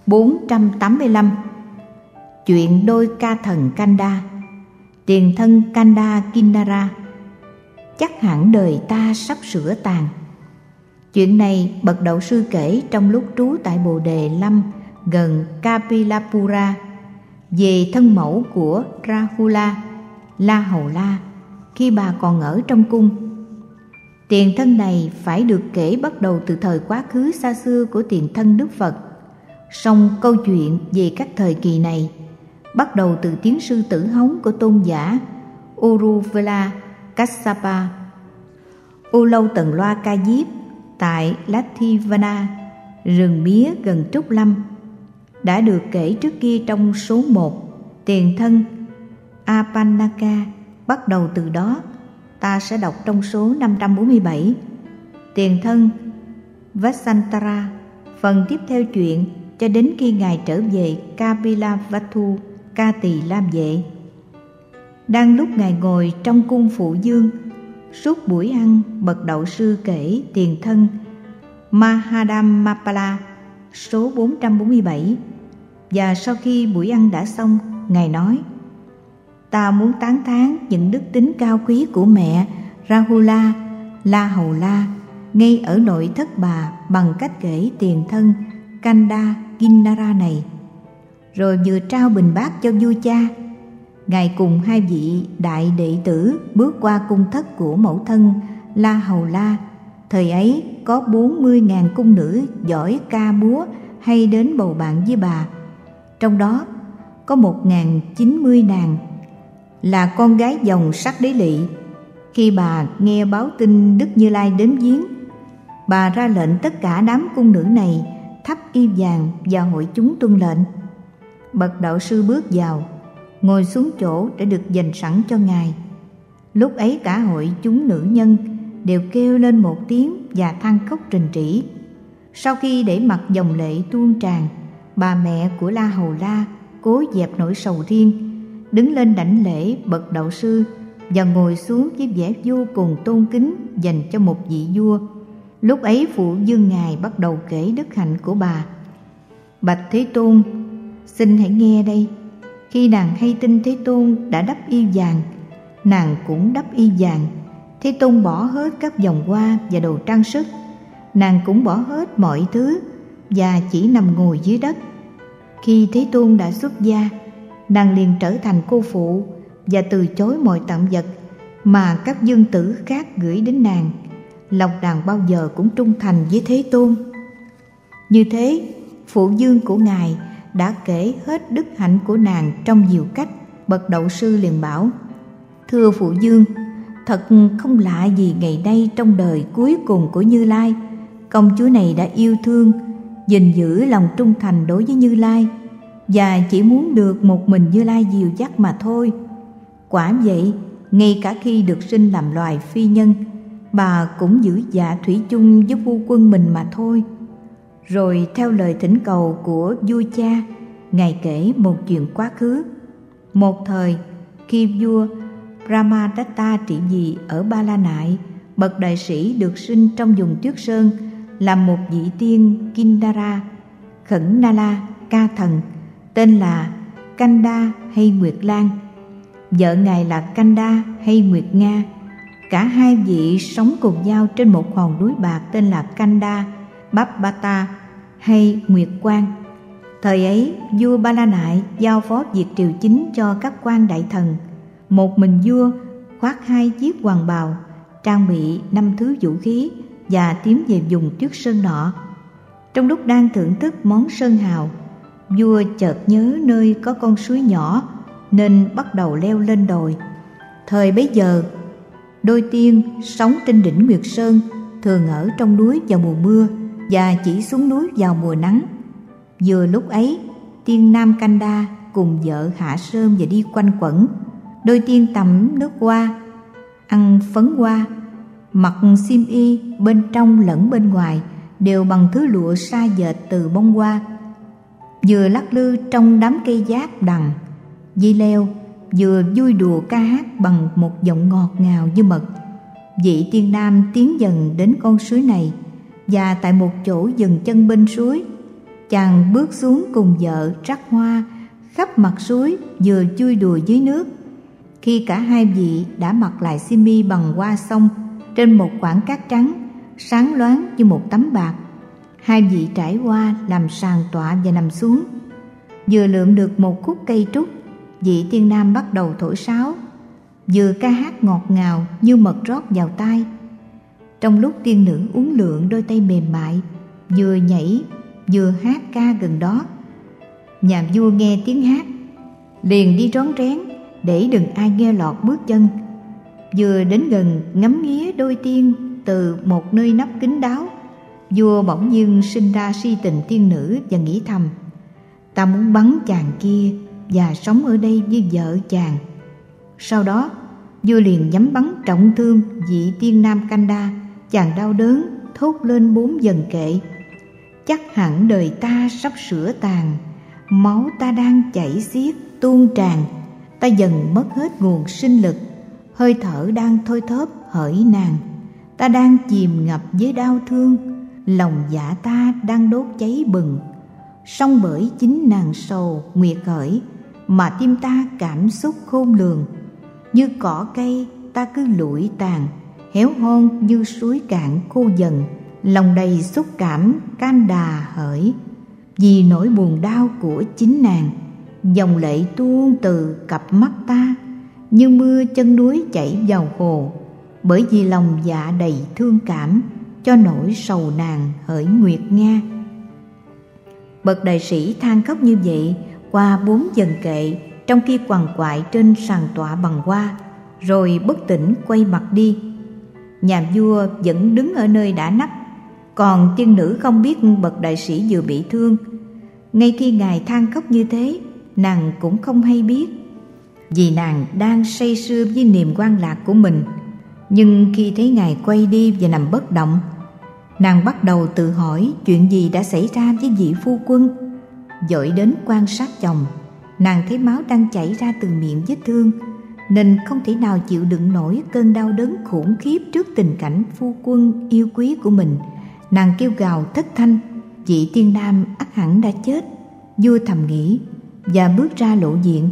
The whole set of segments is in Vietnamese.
485. Chuyện đôi ca thần Kanda. Tiền thân Kanda Kinnara. Chắc hẳn đời ta sắp sửa tàn. Chuyện này bậc đạo sư kể trong lúc trú tại Bồ Đề Lâm gần Kapilapura về thân mẫu của Rahula, La Hầu La, khi bà còn ở trong cung. Tiền thân này phải được kể bắt đầu từ thời quá khứ xa xưa của tiền thân Đức Phật. Song câu chuyện về các thời kỳ này bắt đầu từ tiếng sư tử hống của tôn giả Uruvela Kassapa, U Lâu Tần Loa Ca Diếp tại Lathivana, rừng mía gần Trúc Lâm, đã được kể trước kia trong số 1. Tiền thân Apanaka bắt đầu từ đó. Ta sẽ đọc trong số 547. Tiền thân Vasantara, phần tiếp theo chuyện cho đến khi Ngài trở về Kapilavatthu, Ca Tỳ Lam Vệ. Đang lúc Ngài ngồi trong cung Phụ Dương, suốt buổi ăn, bậc đạo sư kể tiền thân Mahadammapala số 447. Và sau khi buổi ăn đã xong, Ngài nói: Ta muốn tán thán những đức tính cao quý của mẹ Rahula, La Hầu La ngay ở nội thất bà bằng cách kể tiền thân Kanda Kinnara này. Rồi vừa trao bình bát cho vua cha, Ngài cùng 2 vị đại đệ tử bước qua cung thất của mẫu thân La Hầu La. Thời ấy có 40.000 cung nữ giỏi ca múa hay đến bầu bạn với bà. Trong đó có 1.090 nàng là con gái dòng Sắc Đế Lị. Khi bà nghe báo tin Đức Như Lai đến viếng, bà ra lệnh tất cả đám cung nữ này thắp y vàng và hội chúng tuân lệnh. Bậc đạo sư bước vào, ngồi xuống chỗ đã được dành sẵn cho Ngài. Lúc ấy cả hội chúng nữ nhân đều kêu lên một tiếng và than khóc trình trĩ. Sau khi để mặc dòng lệ tuôn tràn, bà mẹ của La Hầu La cố dẹp nỗi sầu riêng, đứng lên đảnh lễ bậc đạo sư và ngồi xuống với vẻ vô cùng tôn kính dành cho một vị vua. Lúc ấy Phụ Dương Ngài bắt đầu kể đức hạnh của bà. Bạch Thế Tôn, xin hãy nghe đây. Khi nàng hay tin Thế Tôn đã đắp y vàng, nàng cũng đắp y vàng. Thế Tôn bỏ hết các vòng hoa và đồ trang sức, nàng cũng bỏ hết mọi thứ và chỉ nằm ngồi dưới đất. Khi Thế Tôn đã xuất gia, nàng liền trở thành cô phụ và từ chối mọi tạm vật mà các dương tử khác gửi đến nàng. Lòng nàng bao giờ cũng trung thành với Thế Tôn. Như thế, phụ dương của Ngài đã kể hết đức hạnh của nàng trong nhiều cách. Bậc đạo sư liền bảo: Thưa phụ dương, thật không lạ gì ngày nay trong đời cuối cùng của Như Lai, công chúa này đã yêu thương, gìn giữ lòng trung thành đối với Như Lai và chỉ muốn được một mình Như Lai dìu dắt mà thôi. Quả vậy, ngay cả khi được sinh làm loài phi nhân, bà cũng giữ dạ thủy chung với phu quân mình mà thôi. Rồi theo lời thỉnh cầu của vua cha, Ngài kể một chuyện quá khứ. Một thời, khi vua Brahmadatta trị vì ở Ba La Nại, bậc đại sĩ được sinh trong vùng Tuyết Sơn là một vị tiên Kinnara, Khẩn Nala, ca thần, tên là Kanda hay Nguyệt Lan. Vợ Ngài là Kanda hay Nguyệt Nga. Cả 2 vị sống cùng nhau trên một hòn núi bạc tên là Kanda Babbata hay Nguyệt Quang. Thời ấy, vua Ba La Nại giao phó việc triều chính cho các quan đại thần. Một mình vua khoác 2 chiếc hoàng bào, trang bị 5 thứ vũ khí và tiến về vùng Tuyết Sơn nọ. Trong lúc đang thưởng thức món sơn hào, vua chợt nhớ nơi có con suối nhỏ nên bắt đầu leo lên đồi. Thời bấy giờ, đôi tiên sống trên đỉnh Nguyệt Sơn thường ở trong núi vào mùa mưa và chỉ xuống núi vào mùa nắng. Vừa lúc ấy, tiên nam Kanda cùng vợ hạ sơm và đi quanh quẩn. Đôi tiên tắm nước hoa, ăn phấn hoa, mặc xiêm y bên trong lẫn bên ngoài đều bằng thứ lụa sa dệt từ bông hoa. Vừa lắc lư trong đám cây giác đằng, dây leo, vừa vui đùa ca hát bằng một giọng ngọt ngào như mật. Vị tiên nam tiến dần đến con suối này, và tại một chỗ dừng chân bên suối, Chàng bước xuống cùng vợ rắc hoa khắp mặt suối, vừa chui đùa dưới nước. Khi cả hai vị đã mặc lại xiêm y bằng hoa xong, trên một quảng cát trắng sáng loáng như một tấm bạc, hai vị trải qua làm sàn tọa và nằm xuống. Vừa lượm được một khúc cây trúc, vị tiên nam bắt đầu thổi sáo, vừa ca hát ngọt ngào như mật rót vào tai. Trong lúc tiên nữ uốn lượn đôi tay mềm mại, vừa nhảy vừa hát ca gần đó, nhà vua nghe tiếng hát liền đi rón rén để đừng ai nghe lọt bước chân. Vừa đến gần ngắm nghía đôi tiên từ một nơi nấp kín đáo, vua bỗng nhiên sinh ra si tình tiên nữ và nghĩ thầm: ta muốn bắn chàng kia và sống ở đây với vợ chàng. Sau đó vua liền nhắm bắn trọng thương vị tiên nam Kanda. Chàng đau đớn thốt lên 4 vần kệ: chắc hẳn đời ta sắp sửa tàn, máu ta đang chảy xiết tuôn tràn, ta dần mất hết nguồn sinh lực, hơi thở đang thôi thóp hỡi nàng, ta đang chìm ngập với đau thương, lòng dạ ta đang đốt cháy bừng. Song bởi chính nàng sầu nguyệt khởi mà tim ta cảm xúc khôn lường, như cỏ cây ta cứ lụi tàn, héo hon như suối cạn khô dần, lòng đầy xúc cảm can đà hỡi. Vì nỗi buồn đau của chính nàng, dòng lệ tuôn từ cặp mắt ta như mưa chân núi chảy vào hồ, bởi vì lòng dạ đầy thương cảm cho nỗi sầu nàng hỡi Nguyệt Nga. Bậc đại sĩ than khóc như vậy qua 4 vần kệ, trong khi quằn quại trên sàn tọa bằng hoa, rồi bất tỉnh quay mặt đi. Nhà vua vẫn đứng ở nơi đã nấp, còn tiên nữ không biết bậc đại sĩ vừa bị thương. Ngay khi ngài than khóc như thế, nàng cũng không hay biết, vì nàng đang say sưa với niềm quan lạc của mình. Nhưng khi thấy ngài quay đi và nằm bất động, nàng bắt đầu tự hỏi chuyện gì đã xảy ra với vị phu quân. Vội đến quan sát chồng, nàng thấy máu đang chảy ra từ miệng vết thương, nên không thể nào chịu đựng nổi cơn đau đớn khủng khiếp trước tình cảnh phu quân yêu quý của mình. Nàng kêu gào thất thanh: vị tiên nam ắt hẳn đã chết. Vua thầm nghĩ và bước ra lộ diện.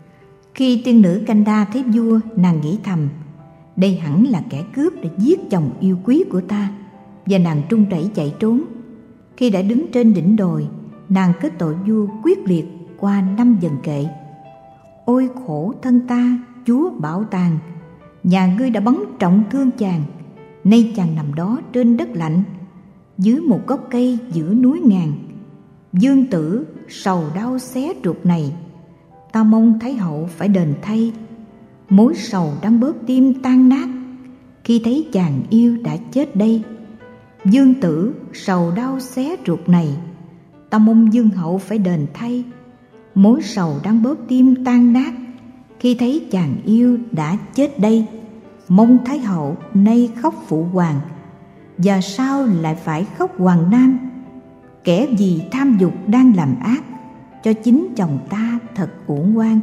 Khi tiên nữ Kanda thấy vua, nàng nghĩ thầm: đây hẳn là kẻ cướp đã giết chồng yêu quý của ta. Và nàng trung rẩy chạy trốn. Khi đã đứng trên đỉnh đồi, nàng kết tội vua quyết liệt qua 5 vần kệ: ôi khổ thân ta, chúa bảo tàng, nhà ngươi đã bắn trọng thương chàng, nay chàng nằm đó trên đất lạnh, dưới một gốc cây giữa núi ngàn. Dương tử sầu đau xé ruột này, ta mong thái hậu phải đền thay. Mối sầu đang bóp tim tan nát, khi thấy chàng yêu đã chết đây. Dương tử sầu đau xé ruột này, ta mong dương hậu phải đền thay. Mối sầu đang bóp tim tan nát, khi thấy chàng yêu đã chết đây. Mong thái hậu nay khóc phụ hoàng, và sao lại phải khóc hoàng nam? Kẻ vì tham dục đang làm ác, cho chính chồng ta thật uổng oan.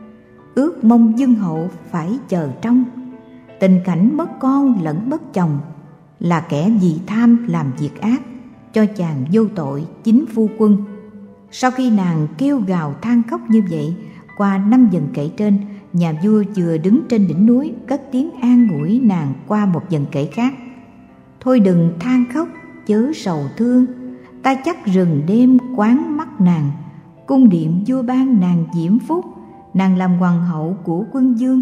Ước mong dương hậu phải chờ trông, tình cảnh mất con lẫn mất chồng, là kẻ vì tham làm việc ác, cho chàng vô tội chính phu quân. Sau khi nàng kêu gào than khóc như vậy qua 5 vần kệ trên, nhà vua vừa đứng trên đỉnh núi cất tiếng an ủi nàng qua một vần kệ khác: thôi đừng than khóc chớ sầu thương, ta chắc rừng đêm quán mắt nàng, cung điện vua ban nàng diễm phúc, nàng làm hoàng hậu của quân vương.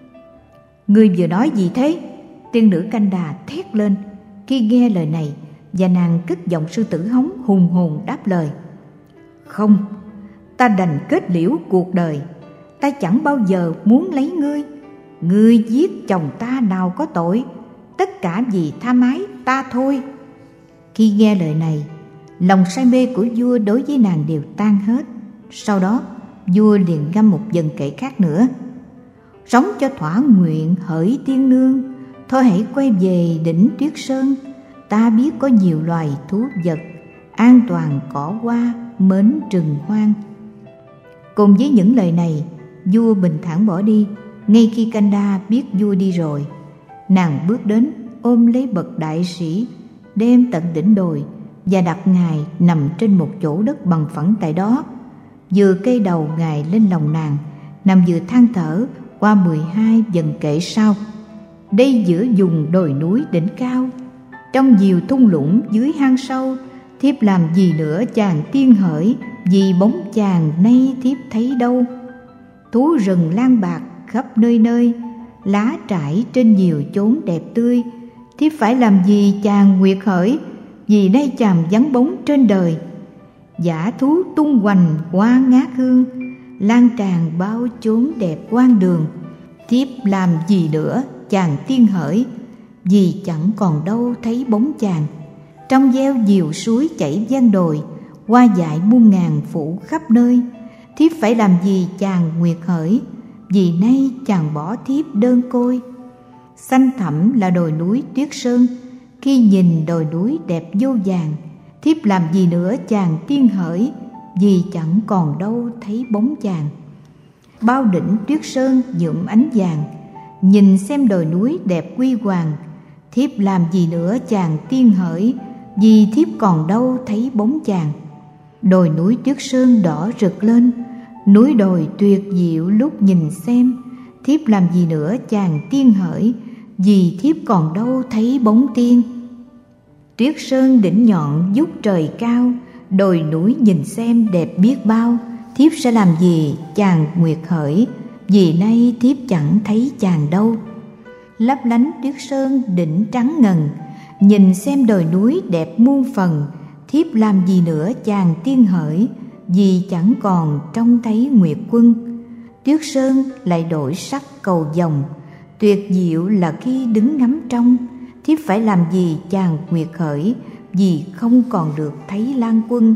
Ngươi vừa nói gì thế? Tiên nữ Kanda thét lên khi nghe lời này, và nàng cất giọng sư tử hống hùng hồn đáp lời: không, ta đành kết liễu cuộc đời, ta chẳng bao giờ muốn lấy ngươi. Ngươi giết chồng ta nào có tội, tất cả vì tham ái ta thôi. Khi nghe lời này, lòng say mê của vua đối với nàng đều tan hết. Sau đó vua liền ngâm một vần kệ khác nữa: sống cho thỏa nguyện hỡi tiên nương, thôi hãy quay về đỉnh Tuyết Sơn. Ta biết có nhiều loài thú vật, an toàn cỏ hoa mến rừng hoang. Cùng với những lời này, vua bình thản bỏ đi. Ngay khi Kanda biết vua đi rồi, nàng bước đến ôm lấy bậc đại sĩ, đem tận đỉnh đồi và đặt Ngài nằm trên một chỗ đất bằng phẳng tại đó. Vừa kê đầu Ngài lên lòng nàng, nằm vừa than thở qua 12 dần kệ sau: đây giữa vùng đồi núi đỉnh cao, trong nhiều thung lũng dưới hang sâu, thiếp làm gì nữa chàng tiên hỡi, vì bóng chàng nay thiếp thấy đâu. Thú rừng lang bạc khắp nơi nơi, lá trải trên nhiều chốn đẹp tươi, thiếp phải làm gì chàng nguyệt hỡi, vì nay chàng vắng bóng trên đời. Dã thú tung hoành hoa ngát hương, lan tràn bao chốn đẹp quan đường, thiếp làm gì nữa chàng tiên hỡi, vì chẳng còn đâu thấy bóng chàng. Trong veo diều suối chảy ven đồi, hoa dại muôn ngàn phủ khắp nơi, thiếp phải làm gì chàng nguyệt hỡi, vì nay chàng bỏ thiếp đơn côi. Xanh thẳm là đồi núi Tuyết Sơn, khi nhìn đồi núi đẹp vô vàng, thiếp làm gì nữa chàng tiên hỡi, vì chẳng còn đâu thấy bóng chàng. Bao đỉnh Tuyết Sơn nhuộm ánh vàng, nhìn xem đồi núi đẹp huy hoàng, thiếp làm gì nữa chàng tiên hỡi, vì thiếp còn đâu thấy bóng chàng. Đồi núi Tuyết Sơn đỏ rực lên, núi đồi tuyệt diệu lúc nhìn xem, thiếp làm gì nữa chàng tiên hỡi, vì thiếp còn đâu thấy bóng tiên. Tuyết Sơn đỉnh nhọn vút trời cao, đồi núi nhìn xem đẹp biết bao, thiếp sẽ làm gì chàng nguyệt hỡi, vì nay thiếp chẳng thấy chàng đâu. Lấp lánh Tuyết Sơn đỉnh trắng ngần, nhìn xem đồi núi đẹp muôn phần, thiếp làm gì nữa chàng tiên hỡi, vì chẳng còn trông thấy nguyệt quân. Tuyết Sơn lại đổi sắc cầu vồng, tuyệt diệu là khi đứng ngắm trong, thiếp phải làm gì chàng nguyệt hỡi, vì không còn được thấy lang quân.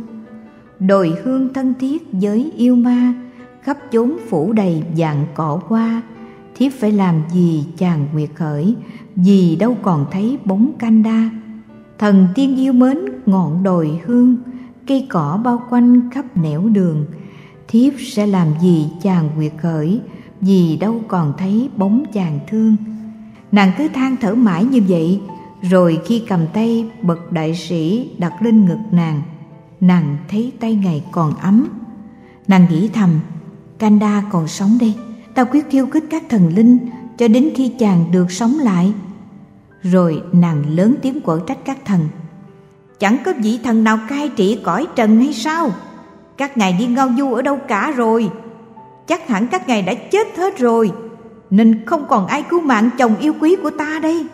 Đồi hương thân thiết với yêu ma, khắp chốn phủ đầy vạn cỏ hoa, thiếp phải làm gì chàng nguyệt hỡi, vì đâu còn thấy bóng Kanda. Thần tiên yêu mến ngọn đồi hương, cây cỏ bao quanh khắp nẻo đường, thiếp sẽ làm gì chàng nguyệt hỡi, vì đâu còn thấy bóng chàng thương. Nàng cứ than thở mãi như vậy, rồi khi cầm tay bậc đại sĩ đặt lên ngực nàng thấy tay Ngài còn ấm. Nàng nghĩ thầm: Kanda còn sống đây, ta quyết khiêu khích các thần linh cho đến khi chàng được sống lại. Rồi nàng lớn tiếng quở trách các thần: chẳng có vị thần nào cai trị cõi trần hay sao? Các ngài đi ngao du ở đâu cả rồi? Chắc hẳn các ngài đã chết hết rồi, nên không còn ai cứu mạng chồng yêu quý của ta đây.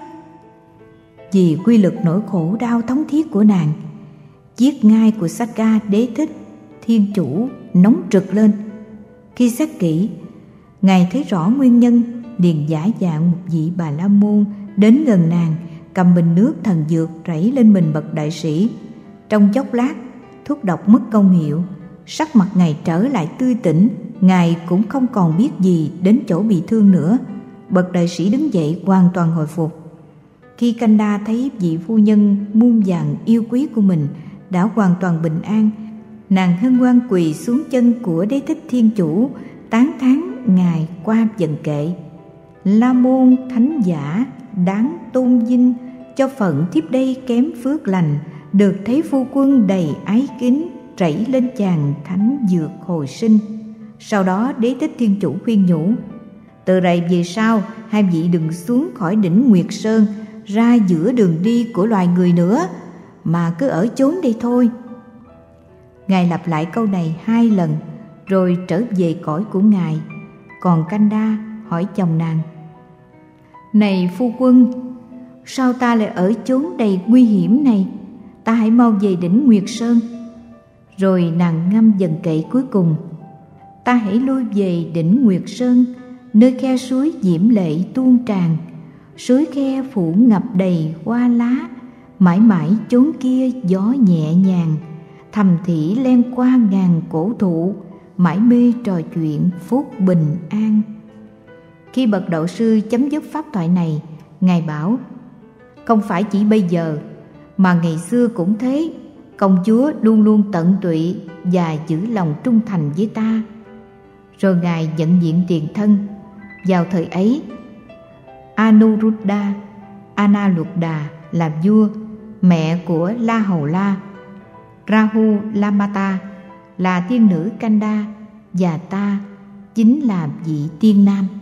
Vì quy lực nỗi khổ đau thống thiết của nàng, chiếc ngai của Sakka Đế Thích Thiên Chủ nóng rực lên. Khi xét kỹ, Ngài thấy rõ nguyên nhân, liền giả dạng một vị Bà La Môn đến gần nàng, cầm bình nước thần dược rảy lên mình bậc đại sĩ. Trong chốc lát, thuốc độc mất công hiệu, sắc mặt Ngài trở lại tươi tỉnh. Ngài cũng không còn biết gì đến chỗ bị thương nữa. Bậc đại sĩ đứng dậy hoàn toàn hồi phục. Khi Kanda thấy vị phu nhân muôn vàn yêu quý của mình đã hoàn toàn bình an, nàng hân hoan quỳ xuống chân của Đế Thích Thiên Chủ, tán thán Ngài qua dần kệ: La môn thánh giả đáng tôn vinh, cho phận thiếp đây kém phước lành, được thấy phu quân đầy ái kính, rảy lên chàng thánh dược hồi sinh. Sau đó Đế Thích Thiên Chủ khuyên nhủ: từ đây về sau, hai vị đừng xuống khỏi đỉnh Nguyệt Sơn ra giữa đường đi của loài người nữa, mà cứ ở chốn đây thôi. Ngài lặp lại câu này 2 lần rồi trở về cõi của Ngài. Còn Kanda hỏi chồng nàng: này phu quân, sao ta lại ở chốn đầy nguy hiểm này? Ta hãy mau về đỉnh Nguyệt Sơn. Rồi nàng ngâm dần kệ cuối cùng: ta hãy lui về đỉnh Nguyệt Sơn, nơi khe suối diễm lệ tuôn tràn, suối khe phủ ngập đầy hoa lá, mãi mãi chốn kia gió nhẹ nhàng, thầm thỉ len qua ngàn cổ thụ, mãi mê trò chuyện phúc bình an. Khi bậc đạo sư chấm dứt pháp thoại này, Ngài bảo: không phải chỉ bây giờ, mà ngày xưa cũng thế, công chúa luôn luôn tận tụy và giữ lòng trung thành với ta. Rồi Ngài nhận diện tiền thân. Vào thời ấy, Anuruddha Analuddha làm vua, mẹ của La Hầu La Rahulamata là tiên nữ Kanda và ta chính là vị tiên nam.